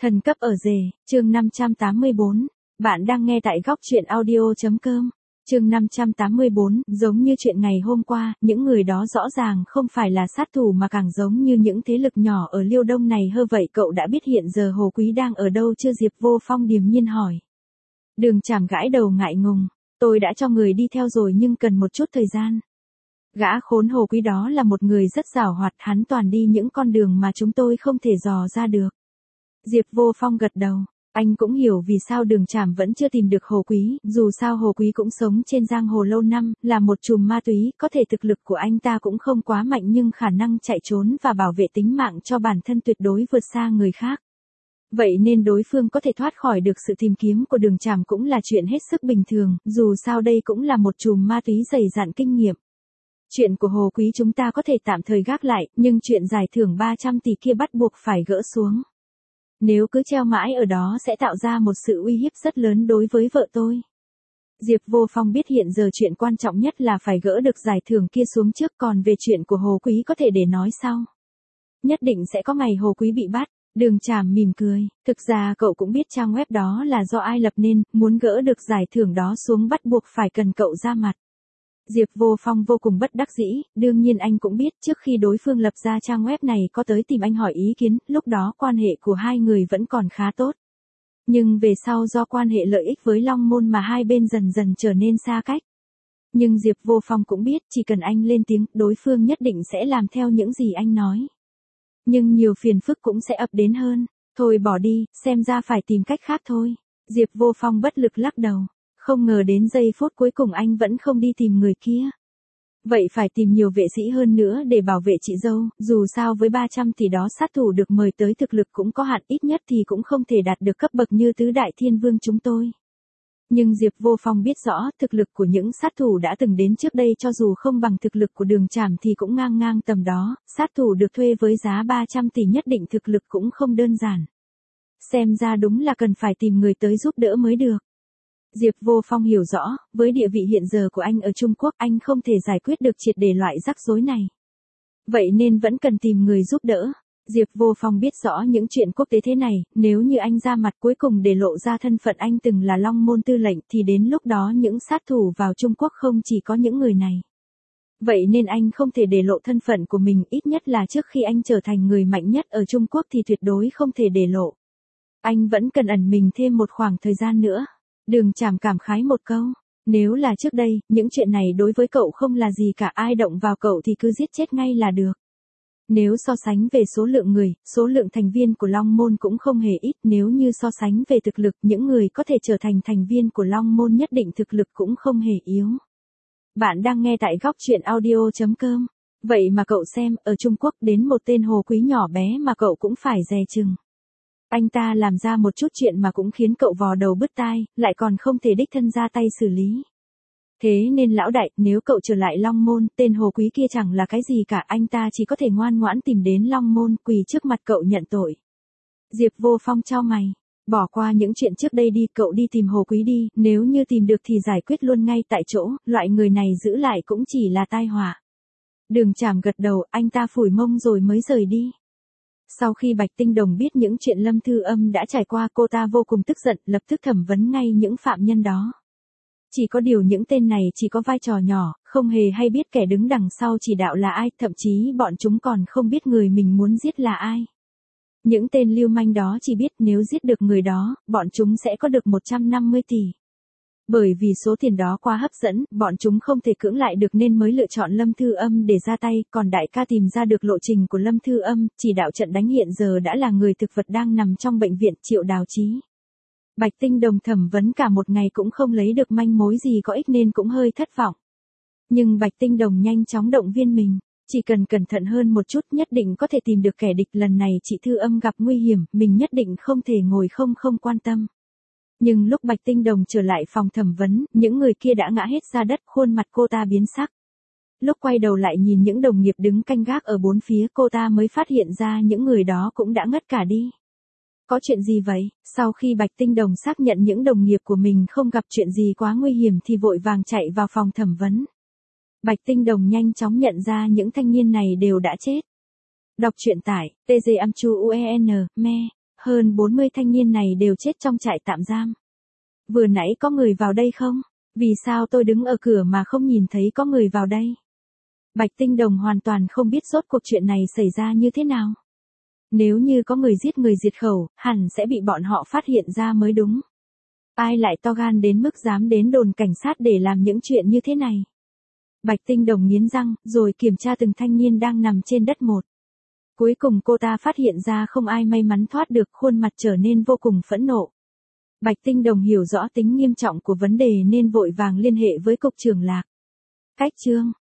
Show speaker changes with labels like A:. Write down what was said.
A: Thần cấp ở rể, chương 584. Bạn đang nghe tại góc truyện audio.com. Chương 584, giống như chuyện ngày hôm qua, những người đó rõ ràng không phải là sát thủ mà càng giống như những thế lực nhỏ ở Liêu Đông này hơ vậy. Cậu đã biết hiện giờ Hồ Quý đang ở đâu chưa? Diệp Vô Phong điềm nhiên hỏi. Đường Trảm gãi đầu ngại ngùng. Tôi đã cho người đi theo rồi nhưng cần một chút thời gian. Gã khốn Hồ Quý đó là một người rất giàu hoạt, hắn toàn đi những con đường mà chúng tôi không thể dò ra được. Diệp Vô Phong gật đầu. Anh cũng hiểu vì sao Đường Trảm vẫn chưa tìm được Hồ Quý, dù sao Hồ Quý cũng sống trên giang hồ lâu năm, là một trùm ma túy, có thể thực lực của anh ta cũng không quá mạnh nhưng khả năng chạy trốn và bảo vệ tính mạng cho bản thân tuyệt đối vượt xa người khác. Vậy nên đối phương có thể thoát khỏi được sự tìm kiếm của Đường Trảm cũng là chuyện hết sức bình thường, dù sao đây cũng là một trùm ma túy dày dặn kinh nghiệm. Chuyện của Hồ Quý chúng ta có thể tạm thời gác lại, nhưng chuyện giải thưởng 300 tỷ kia bắt buộc phải gỡ xuống. Nếu cứ treo mãi ở đó sẽ tạo ra một sự uy hiếp rất lớn đối với vợ tôi. Diệp Vô Phong biết hiện giờ chuyện quan trọng nhất là phải gỡ được giải thưởng kia xuống trước, còn về chuyện của Hồ Quý có thể để nói sau. Nhất định sẽ có ngày Hồ Quý bị bắt. Đường Trảm mỉm cười, thực ra cậu cũng biết trang web đó là do ai lập nên, muốn gỡ được giải thưởng đó xuống bắt buộc phải cần cậu ra mặt. Diệp Vô Phong vô cùng bất đắc dĩ, đương nhiên anh cũng biết trước khi đối phương lập ra trang web này có tới tìm anh hỏi ý kiến, lúc đó quan hệ của hai người vẫn còn khá tốt. Nhưng về sau do quan hệ lợi ích với Long Môn mà hai bên dần dần trở nên xa cách. Nhưng Diệp Vô Phong cũng biết chỉ cần anh lên tiếng, đối phương nhất định sẽ làm theo những gì anh nói. Nhưng nhiều phiền phức cũng sẽ ập đến hơn, thôi bỏ đi, xem ra phải tìm cách khác thôi. Diệp Vô Phong bất lực lắc đầu. Không ngờ đến giây phút cuối cùng anh vẫn không đi tìm người kia. Vậy phải tìm nhiều vệ sĩ hơn nữa để bảo vệ chị dâu, dù sao với 300 tỷ đó sát thủ được mời tới thực lực cũng có hạn, ít nhất thì cũng không thể đạt được cấp bậc như tứ đại thiên vương chúng tôi. Nhưng Diệp Vô Phong biết rõ thực lực của những sát thủ đã từng đến trước đây cho dù không bằng thực lực của Đường Trảm thì cũng ngang ngang tầm đó, sát thủ được thuê với giá 300 tỷ nhất định thực lực cũng không đơn giản. Xem ra đúng là cần phải tìm người tới giúp đỡ mới được. Diệp Vô Phong hiểu rõ, với địa vị hiện giờ của anh ở Trung Quốc anh không thể giải quyết được triệt để loại rắc rối này. Vậy nên vẫn cần tìm người giúp đỡ. Diệp Vô Phong biết rõ những chuyện quốc tế thế này, nếu như anh ra mặt cuối cùng để lộ ra thân phận anh từng là Long Môn tư lệnh thì đến lúc đó những sát thủ vào Trung Quốc không chỉ có những người này. Vậy nên anh không thể để lộ thân phận của mình, ít nhất là trước khi anh trở thành người mạnh nhất ở Trung Quốc thì tuyệt đối không thể để lộ. Anh vẫn cần ẩn mình thêm một khoảng thời gian nữa. Đường Trảm cảm khái một câu, nếu là trước đây, những chuyện này đối với cậu không là gì cả, ai động vào cậu thì cứ giết chết ngay là được. Nếu so sánh về số lượng người, số lượng thành viên của Long Môn cũng không hề ít, nếu như so sánh về thực lực, những người có thể trở thành thành viên của Long Môn nhất định thực lực cũng không hề yếu. Bạn đang nghe tại góc truyện audio.com. Vậy mà cậu xem, ở Trung Quốc đến một tên Hồ Quý nhỏ bé mà cậu cũng phải dè chừng. Anh ta làm ra một chút chuyện mà cũng khiến cậu vò đầu bứt tai, lại còn không thể đích thân ra tay xử lý. Thế nên lão đại, nếu cậu trở lại Long Môn, tên Hồ Quý kia chẳng là cái gì cả, anh ta chỉ có thể ngoan ngoãn tìm đến Long Môn, quỳ trước mặt cậu nhận tội. Diệp Vô Phong chau mày, bỏ qua những chuyện trước đây đi, cậu đi tìm Hồ Quý đi, nếu như tìm được thì giải quyết luôn ngay tại chỗ, loại người này giữ lại cũng chỉ là tai họa. Đường Trảm gật đầu, anh ta phủi mông rồi mới rời đi. Sau khi Bạch Tinh Đồng biết những chuyện Lâm Thư Âm đã trải qua, cô ta vô cùng tức giận, lập tức thẩm vấn ngay những phạm nhân đó. Chỉ có điều những tên này chỉ có vai trò nhỏ, không hề hay biết kẻ đứng đằng sau chỉ đạo là ai, thậm chí bọn chúng còn không biết người mình muốn giết là ai. Những tên lưu manh đó chỉ biết nếu giết được người đó, bọn chúng sẽ có được 150 tỷ. Bởi vì số tiền đó quá hấp dẫn, bọn chúng không thể cưỡng lại được nên mới lựa chọn Lâm Thư Âm để ra tay, còn đại ca tìm ra được lộ trình của Lâm Thư Âm, chỉ đạo trận đánh hiện giờ đã là người thực vật đang nằm trong bệnh viện, Triệu Đào Chí. Bạch Tinh Đồng thẩm vấn cả một ngày cũng không lấy được manh mối gì có ích nên cũng hơi thất vọng. Nhưng Bạch Tinh Đồng nhanh chóng động viên mình, chỉ cần cẩn thận hơn một chút nhất định có thể tìm được kẻ địch, lần này chị Thư Âm gặp nguy hiểm, mình nhất định không thể ngồi không quan tâm. Nhưng lúc Bạch Tinh Đồng trở lại phòng thẩm vấn, những người kia đã ngã hết ra đất, khuôn mặt cô ta biến sắc. Lúc quay đầu lại nhìn những đồng nghiệp đứng canh gác ở bốn phía, cô ta mới phát hiện ra những người đó cũng đã ngất cả đi. Có chuyện gì vậy? Sau khi Bạch Tinh Đồng xác nhận những đồng nghiệp của mình không gặp chuyện gì quá nguy hiểm thì vội vàng chạy vào phòng thẩm vấn. Bạch Tinh Đồng nhanh chóng nhận ra những thanh niên này đều đã chết. Đọc truyện tại tgam.uen, me. Hơn 40 thanh niên này đều chết trong trại tạm giam. Vừa nãy có người vào đây không? Vì sao tôi đứng ở cửa mà không nhìn thấy có người vào đây? Bạch Tinh Đồng hoàn toàn không biết rốt cuộc chuyện này xảy ra như thế nào. Nếu như có người diệt khẩu, hẳn sẽ bị bọn họ phát hiện ra mới đúng. Ai lại to gan đến mức dám đến đồn cảnh sát để làm những chuyện như thế này? Bạch Tinh Đồng nghiến răng, rồi kiểm tra từng thanh niên đang nằm trên đất một. Cuối cùng cô ta phát hiện ra không ai may mắn thoát được, khuôn mặt trở nên vô cùng phẫn nộ. Bạch Tinh Đồng hiểu rõ tính nghiêm trọng của vấn đề nên vội vàng liên hệ với cục trưởng Lạc. Cách chương